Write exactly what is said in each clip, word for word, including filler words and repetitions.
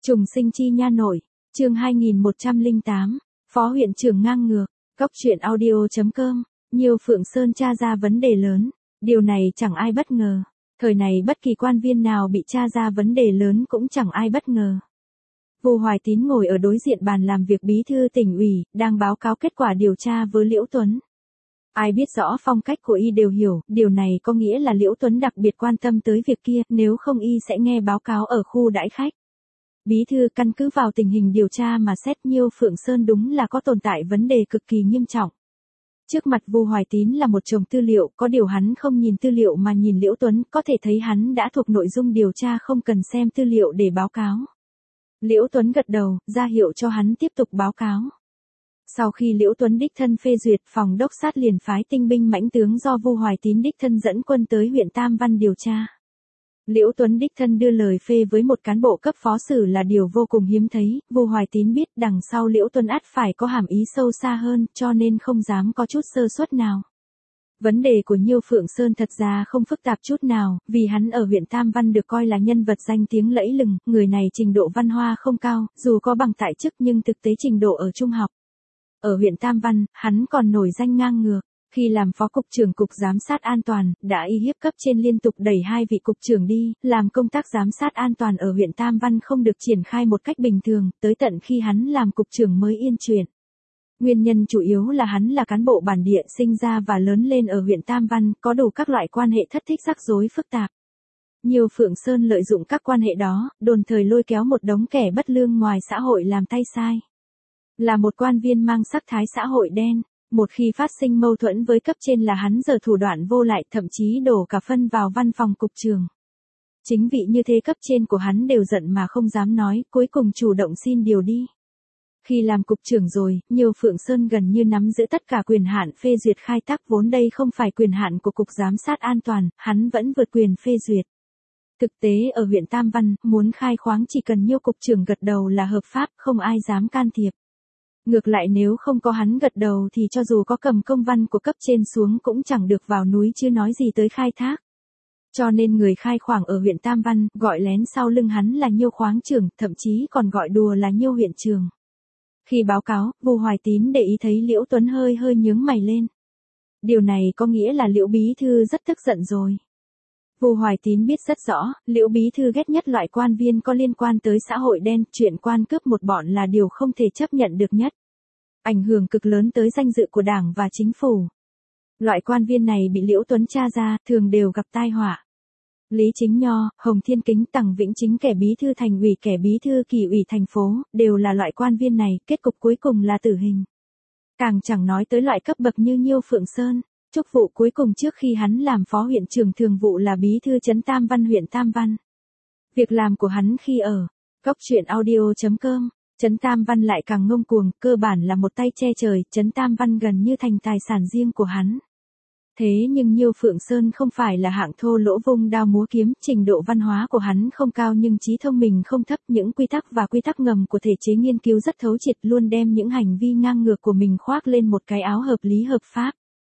Trùng sinh chi nha nội, chương hai nghìn một trăm lẻ tám, Phó huyện trưởng ngang ngược, Góc truyện audio.com, nhiều Phượng Sơn tra ra vấn đề lớn, điều này chẳng ai bất ngờ. Thời này bất kỳ quan viên nào bị tra ra vấn đề lớn cũng chẳng ai bất ngờ. Vu Hoài Tín ngồi ở đối diện bàn làm việc bí thư tỉnh ủy, đang báo cáo kết quả điều tra với Liễu Tuấn. Ai biết rõ phong cách của y đều hiểu, điều này có nghĩa là Liễu Tuấn đặc biệt quan tâm tới việc kia, nếu không y sẽ nghe báo cáo ở khu đãi khách. Bí thư căn cứ vào tình hình điều tra mà xét Nhiêu Phượng Sơn đúng là có tồn tại vấn đề cực kỳ nghiêm trọng. Trước mặt Vu Hoài Tín là một chồng tư liệu, có điều hắn không nhìn tư liệu mà nhìn Liễu Tuấn, có thể thấy hắn đã thuộc nội dung điều tra không cần xem tư liệu để báo cáo. Liễu Tuấn gật đầu, ra hiệu cho hắn tiếp tục báo cáo. Sau khi Liễu Tuấn đích thân phê duyệt, phòng đốc sát liền phái tinh binh mãnh tướng do Vu Hoài Tín đích thân dẫn quân tới huyện Tam Văn điều tra. Liễu Tuấn đích thân đưa lời phê với một cán bộ cấp phó sử là điều vô cùng hiếm thấy, Vu Hoài Tín biết đằng sau Liễu Tuấn ắt phải có hàm ý sâu xa hơn, cho nên không dám có chút sơ suất nào. Vấn đề của Nhiêu Phượng Sơn thật ra không phức tạp chút nào, vì hắn ở huyện Tam Văn được coi là nhân vật danh tiếng lẫy lừng, người này trình độ văn hoa không cao, dù có bằng tại chức nhưng thực tế trình độ ở trung học. Ở huyện Tam Văn, hắn còn nổi danh ngang ngược. Khi làm phó cục trưởng cục giám sát an toàn, đã y hiếp cấp trên liên tục đẩy hai vị cục trưởng đi, làm công tác giám sát an toàn ở huyện Tam Văn không được triển khai một cách bình thường, tới tận khi hắn làm cục trưởng mới yên chuyện. Nguyên nhân chủ yếu là hắn là cán bộ bản địa sinh ra và lớn lên ở huyện Tam Văn, có đủ các loại quan hệ thất thích rắc rối phức tạp. Nhiều Phượng Sơn lợi dụng các quan hệ đó, đồn thời lôi kéo một đống kẻ bất lương ngoài xã hội làm tay sai. Là một quan viên mang sắc thái xã hội đen. Một khi phát sinh mâu thuẫn với cấp trên là hắn giở thủ đoạn vô lại, thậm chí đổ cả phân vào văn phòng cục trưởng. Chính vì như thế cấp trên của hắn đều giận mà không dám nói, cuối cùng chủ động xin điều đi. Khi làm cục trưởng rồi, Nhiêu Phượng Sơn gần như nắm giữ tất cả quyền hạn phê duyệt khai thác, vốn đây không phải quyền hạn của cục giám sát an toàn, hắn vẫn vượt quyền phê duyệt. Thực tế ở huyện Tam Văn, muốn khai khoáng chỉ cần Nhiêu cục trưởng gật đầu là hợp pháp, không ai dám can thiệp. Ngược lại nếu không có hắn gật đầu thì cho dù có cầm công văn của cấp trên xuống cũng chẳng được vào núi chứ nói gì tới khai thác. Cho nên người khai khoáng ở huyện Tam Văn gọi lén sau lưng hắn là Nhiêu khoáng trưởng, thậm chí còn gọi đùa là Nhiêu huyện trưởng. Khi báo cáo, Vu Hoài Tín để ý thấy Liễu Tuấn hơi hơi nhướng mày lên. Điều này có nghĩa là Liễu bí thư rất tức giận rồi. Vu Hoài Tín biết rất rõ, Liễu bí thư ghét nhất loại quan viên có liên quan tới xã hội đen, chuyện quan cướp một bọn là điều không thể chấp nhận được nhất. Ảnh hưởng cực lớn tới danh dự của đảng và chính phủ. Loại quan viên này bị Liễu Tuấn tra ra, thường đều gặp tai họa. Lý Chính Nho, Hồng Thiên Kính, Tằng Vĩnh Chính, kẻ bí thư thành ủy, kẻ bí thư kỳ ủy thành phố, đều là loại quan viên này, kết cục cuối cùng là tử hình. Càng chẳng nói tới loại cấp bậc như Nhiêu Phượng Sơn. Chức vụ cuối cùng trước khi hắn làm phó huyện trưởng thường vụ là bí thư trấn Tam Văn huyện Tam Văn. Việc làm của hắn khi ở Góc truyện audio.com, trấn Tam Văn lại càng ngông cuồng, cơ bản là một tay che trời, trấn Tam Văn gần như thành tài sản riêng của hắn. Thế nhưng Nhiêu Phượng Sơn không phải là hạng thô lỗ vung đao múa kiếm, trình độ văn hóa của hắn không cao nhưng trí thông minh không thấp, những quy tắc và quy tắc ngầm của thể chế nghiên cứu rất thấu triệt, luôn đem những hành vi ngang ngược của mình khoác lên một cái áo hợp lý hợp pháp.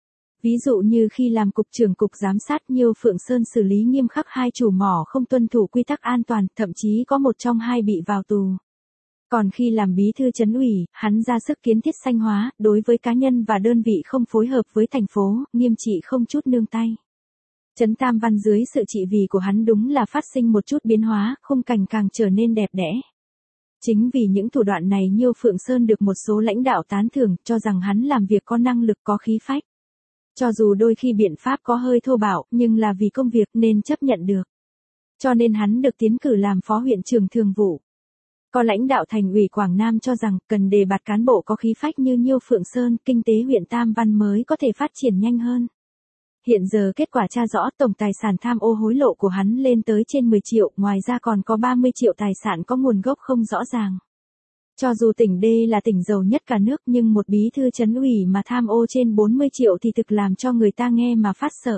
Ví dụ như khi làm cục trưởng cục giám sát, Nhiêu Phượng Sơn xử lý nghiêm khắc hai chủ mỏ không tuân thủ quy tắc an toàn, thậm chí có một trong hai bị vào tù. Còn khi làm bí thư trấn ủy, hắn ra sức kiến thiết xanh hóa, đối với cá nhân và đơn vị không phối hợp với thành phố, nghiêm trị không chút nương tay. Trấn Tam Văn dưới sự trị vì của hắn đúng là phát sinh một chút biến hóa, khung cảnh càng trở nên đẹp đẽ. Chính vì những thủ đoạn này Nhiêu Phượng Sơn được một số lãnh đạo tán thưởng, cho rằng hắn làm việc có năng lực, có khí phách. Cho dù đôi khi biện pháp có hơi thô bạo, nhưng là vì công việc nên chấp nhận được. Cho nên hắn được tiến cử làm phó huyện trưởng thường vụ. Có lãnh đạo thành ủy Quảng Nam cho rằng cần đề bạt cán bộ có khí phách như Nhiêu Phượng Sơn, kinh tế huyện Tam Văn mới có thể phát triển nhanh hơn. Hiện giờ kết quả tra rõ tổng tài sản tham ô hối lộ của hắn lên tới trên mười triệu, ngoài ra còn có ba mươi triệu tài sản có nguồn gốc không rõ ràng. Cho dù tỉnh D là tỉnh giàu nhất cả nước nhưng một bí thư trấn ủy mà tham ô trên bốn mươi triệu thì thực làm cho người ta nghe mà phát sợ.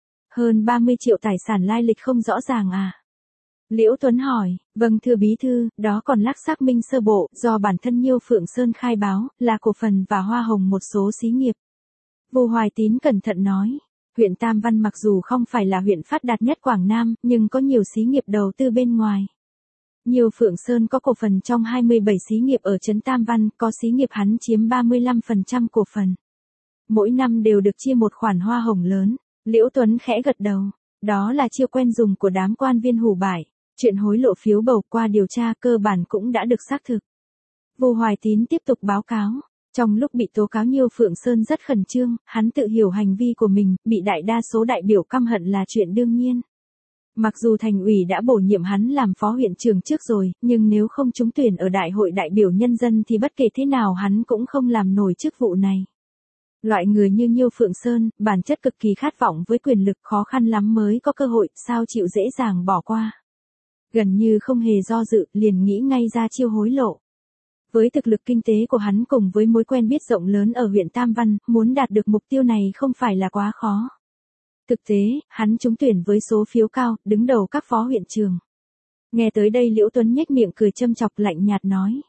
Hơn ba mươi triệu tài sản lai lịch không rõ ràng à? Liễu Tuấn hỏi, vâng thưa bí thư, đó còn lác xác minh sơ bộ, do bản thân Nhiêu Phượng Sơn khai báo, là cổ phần và hoa hồng một số xí nghiệp. Vu Hoài Tín cẩn thận nói, huyện Tam Văn mặc dù không phải là huyện phát đạt nhất Quảng Nam, nhưng có nhiều xí nghiệp đầu tư bên ngoài. Nhiêu Phượng Sơn có cổ phần trong hai mươi bảy xí nghiệp ở trấn Tam Văn, có xí nghiệp hắn chiếm ba mươi lăm phần trăm cổ phần. Mỗi năm đều được chia một khoản hoa hồng lớn. Liễu Tuấn khẽ gật đầu. Đó là chiêu quen dùng của đám quan viên hủ bại. Chuyện hối lộ phiếu bầu qua điều tra cơ bản cũng đã được xác thực. Vu Hoài Tín tiếp tục báo cáo. Trong lúc bị tố cáo Nhiêu Phượng Sơn rất khẩn trương, hắn tự hiểu hành vi của mình, bị đại đa số đại biểu căm hận là chuyện đương nhiên. Mặc dù thành ủy đã bổ nhiệm hắn làm phó huyện trưởng trước rồi, nhưng nếu không trúng tuyển ở đại hội đại biểu nhân dân thì bất kể thế nào hắn cũng không làm nổi chức vụ này. Loại người như Nhiêu Phượng Sơn, bản chất cực kỳ khát vọng với quyền lực, khó khăn lắm mới có cơ hội, sao chịu dễ dàng bỏ qua. Gần như không hề do dự, liền nghĩ ngay ra chiêu hối lộ. Với thực lực kinh tế của hắn cùng với mối quen biết rộng lớn ở huyện Tam Văn, muốn đạt được mục tiêu này không phải là quá khó. Thực tế, hắn trúng tuyển với số phiếu cao, đứng đầu các phó huyện trường. Nghe tới đây Liễu Tuấn nhếch miệng cười châm chọc lạnh nhạt nói.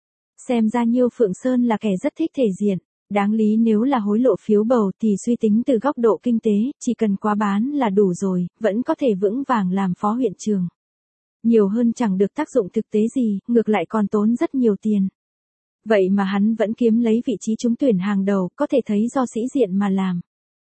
Xem ra Nhiêu Phượng Sơn là kẻ rất thích thể diện. Đáng lý nếu là hối lộ phiếu bầu thì suy tính từ góc độ kinh tế, chỉ cần quá bán là đủ rồi, vẫn có thể vững vàng làm phó huyện trường. Nhiều hơn chẳng được tác dụng thực tế gì, ngược lại còn tốn rất nhiều tiền. Vậy mà hắn vẫn kiếm lấy vị trí trúng tuyển hàng đầu, có thể thấy do sĩ diện mà làm.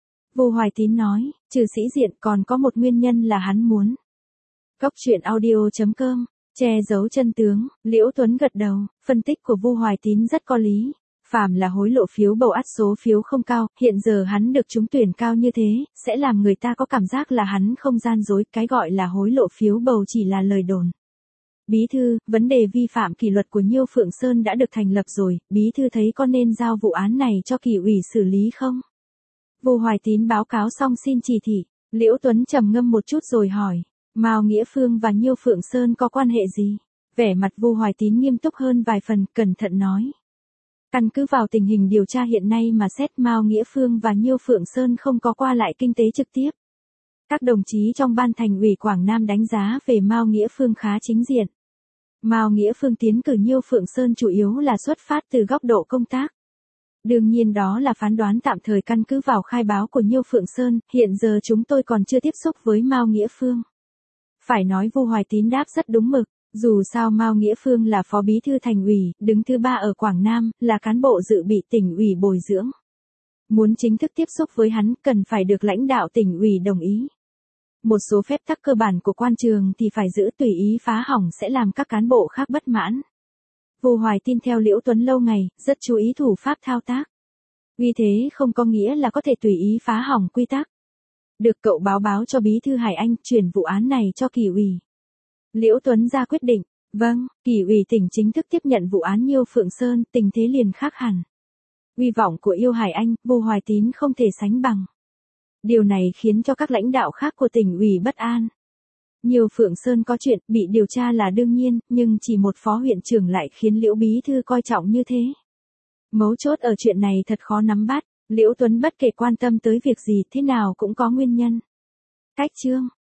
Vu Hoài Tín nói, trừ sĩ diện còn có một nguyên nhân là hắn muốn. Góc truyện audio chấm com, che giấu chân tướng, Liễu Tuấn gật đầu, phân tích của Vu Hoài Tín rất có lý. Phàm là hối lộ phiếu bầu ắt số phiếu không cao, hiện giờ hắn được trúng tuyển cao như thế, sẽ làm người ta có cảm giác là hắn không gian dối, cái gọi là hối lộ phiếu bầu chỉ là lời đồn. Bí thư, vấn đề vi phạm kỷ luật của Nhiêu Phượng Sơn đã được thành lập rồi, bí thư thấy có nên giao vụ án này cho kỷ ủy xử lý không? Vu Hoài Tín báo cáo xong xin chỉ thị, Liễu Tuấn trầm ngâm một chút rồi hỏi, Mao Nghĩa Phương và Nhiêu Phượng Sơn có quan hệ gì? Vẻ mặt Vu Hoài Tín nghiêm túc hơn vài phần, cẩn thận nói. Căn cứ vào tình hình điều tra hiện nay mà xét, Mao Nghĩa Phương và Nhiêu Phượng Sơn không có qua lại kinh tế trực tiếp. Các đồng chí trong ban thành ủy Quảng Nam đánh giá về Mao Nghĩa Phương khá chính diện. Mao Nghĩa Phương tiến cử Nhiêu Phượng Sơn chủ yếu là xuất phát từ góc độ công tác. Đương nhiên đó là phán đoán tạm thời căn cứ vào khai báo của Nhiêu Phượng Sơn, hiện giờ chúng tôi còn chưa tiếp xúc với Mao Nghĩa Phương. Phải nói Vu Hoài Tín đáp rất đúng mực. Dù sao Mao Nghĩa Phương là phó bí thư thành ủy, đứng thứ ba ở Quảng Nam, là cán bộ dự bị tỉnh ủy bồi dưỡng. Muốn chính thức tiếp xúc với hắn, cần phải được lãnh đạo tỉnh ủy đồng ý. Một số phép tắc cơ bản của quan trường thì phải giữ, tùy ý phá hỏng sẽ làm các cán bộ khác bất mãn. Vu Hoài Tín theo Liễu Tuấn lâu ngày, rất chú ý thủ pháp thao tác. Vì thế không có nghĩa là có thể tùy ý phá hỏng quy tắc. Được cậu báo báo cho bí thư Hải Anh, chuyển vụ án này cho kỷ ủy. Liễu Tuấn ra quyết định, vâng, kỷ ủy tỉnh chính thức tiếp nhận vụ án Nhiêu Phượng Sơn, tình thế liền khác hẳn. Uy vọng của Yêu Hải Anh, Vu Hoài Tín không thể sánh bằng. Điều này khiến cho các lãnh đạo khác của tỉnh ủy bất an. Nhiêu Phượng Sơn có chuyện, bị điều tra là đương nhiên, nhưng chỉ một phó huyện trưởng lại khiến Liễu bí thư coi trọng như thế. Mấu chốt ở chuyện này thật khó nắm bắt, Liễu Tuấn bất kể quan tâm tới việc gì thế nào cũng có nguyên nhân. Cách chương